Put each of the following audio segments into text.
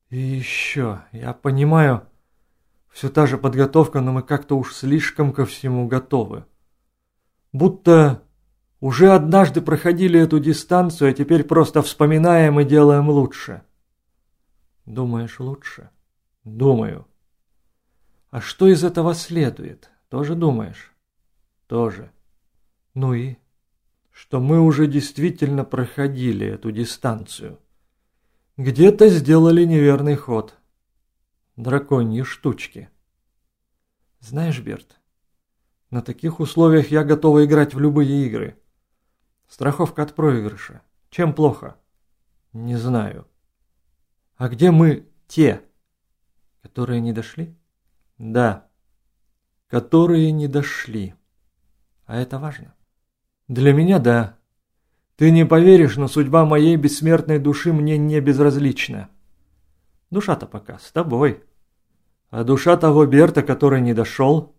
И еще, я понимаю, все та же подготовка, но мы как-то уж слишком ко всему готовы. Будто уже однажды проходили эту дистанцию, а теперь просто вспоминаем и делаем лучше. Думаешь, лучше? Думаю. А что из этого следует? Тоже думаешь? Тоже. Ну и? Что мы уже действительно проходили эту дистанцию. Где-то сделали неверный ход. Драконьи штучки. Знаешь, Берт, на таких условиях я готова играть в любые игры. Страховка от проигрыша. Чем плохо? Не знаю. А где мы те, которые не дошли? Да, которые не дошли. А это важно? Для меня да. Ты не поверишь, но судьба моей бессмертной души мне не безразлична. Душа-то пока с тобой. А душа того Берта, который не дошел,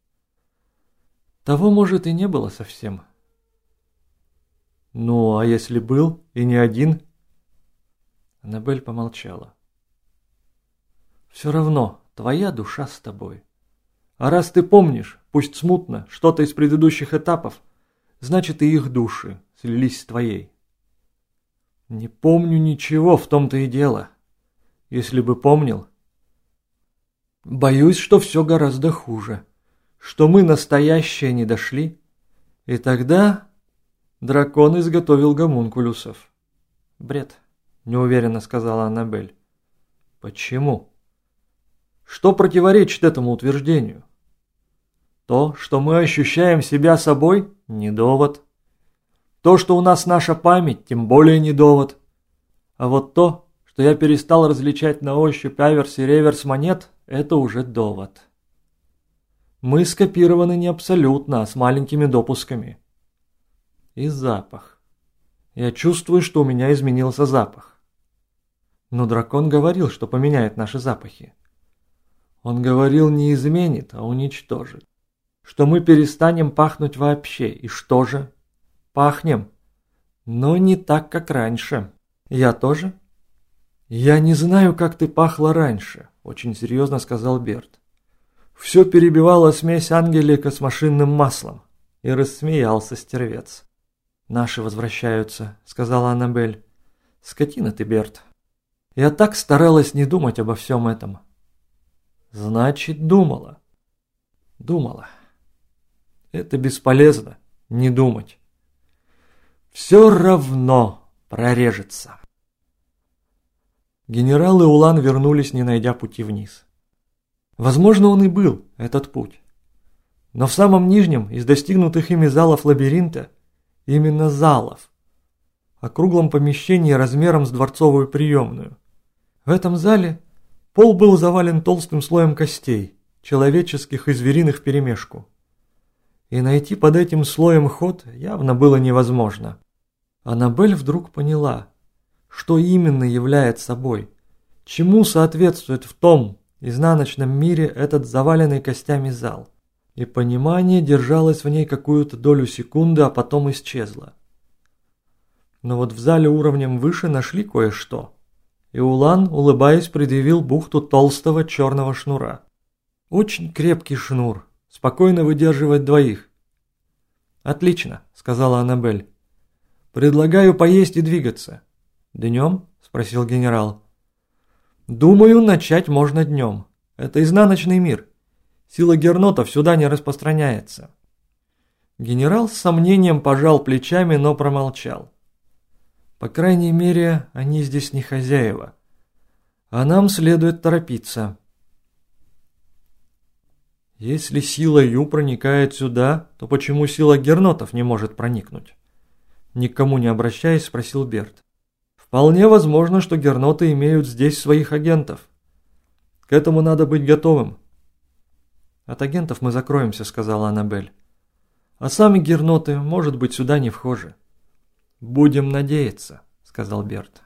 того, может, и не было совсем. Ну, а если был, и не один? Аннабель помолчала. Все равно, твоя душа с тобой. А раз ты помнишь, пусть смутно, что-то из предыдущих этапов, значит, и их души слились с твоей. Не помню ничего, в том-то и дело. Если бы помнил. Боюсь, что все гораздо хуже. Что мы настоящие не дошли. И тогда дракон изготовил гомункулюсов. Бред, неуверенно сказала Аннабель. Почему? Что противоречит этому утверждению? То, что мы ощущаем себя собой, не довод. То, что у нас наша память, тем более не довод. А вот то, что я перестал различать на ощупь аверс и реверс монет, это уже довод. Мы скопированы не абсолютно, а с маленькими допусками. И запах. Я чувствую, что у меня изменился запах. Но дракон говорил, что поменяет наши запахи. Он говорил, не изменит, а уничтожит. Что мы перестанем пахнуть вообще. И что же? Пахнем. Но не так, как раньше. Я тоже? Я не знаю, как ты пахла раньше, очень серьезно сказал Берт. Все перебивала смесь ангелика с машинным маслом. И рассмеялся стервец. Наши возвращаются, сказала Аннабель. Скотина ты, Берт. Я так старалась не думать обо всем этом. Значит, думала. Думала. Это бесполезно, не думать. Все равно прорежется. Генерал и Улан вернулись, не найдя пути вниз. Возможно, он и был, этот путь. Но в самом нижнем из достигнутых ими залов лабиринта, именно залов, округлом помещении размером с дворцовую приемную. В этом зале пол был завален толстым слоем костей, человеческих и звериных вперемешку. И найти под этим слоем ход явно было невозможно. Аннабель вдруг поняла, что именно является собой, чему соответствует в том изнаночном мире этот заваленный костями зал. И понимание держалось в ней какую-то долю секунды, а потом исчезло. Но вот в зале уровнем выше нашли кое-что. И Улан, улыбаясь, предъявил бухту толстого черного шнура. Очень крепкий шнур, спокойно выдерживает двоих. «Отлично», — сказала Аннабель. «Предлагаю поесть и двигаться». «Днем?» — спросил генерал. «Думаю, начать можно днем. Это изнаночный мир. Сила гернотов сюда не распространяется». Генерал с сомнением пожал плечами, но промолчал. «По крайней мере, они здесь не хозяева. А нам следует торопиться». «Если сила Ю проникает сюда, то почему сила гернотов не может проникнуть?» Никому не обращаясь, спросил Берт. «Вполне возможно, что герноты имеют здесь своих агентов. К этому надо быть готовым». «От агентов мы закроемся», — сказала Аннабель. «А сами герноты, может быть, сюда не вхожи». «Будем надеяться», — сказал Берт.